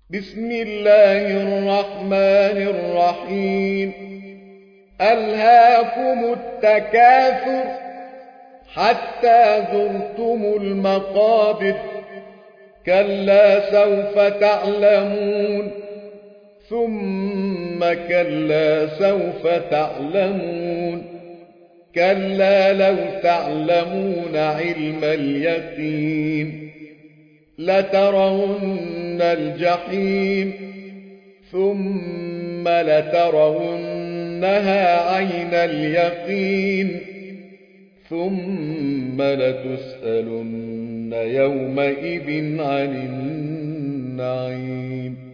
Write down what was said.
بسم الله الرحمن الرحيم. ألهاكم التكاثر حتى زرتم المقابر، كلا سوف تعلمون ثم كلا سوف تعلمون، كلا لو تعلمون علم اليقين لترون الجحيم ثم لترونها عين اليقين ثم لتسألن يومئذ عن النعيم.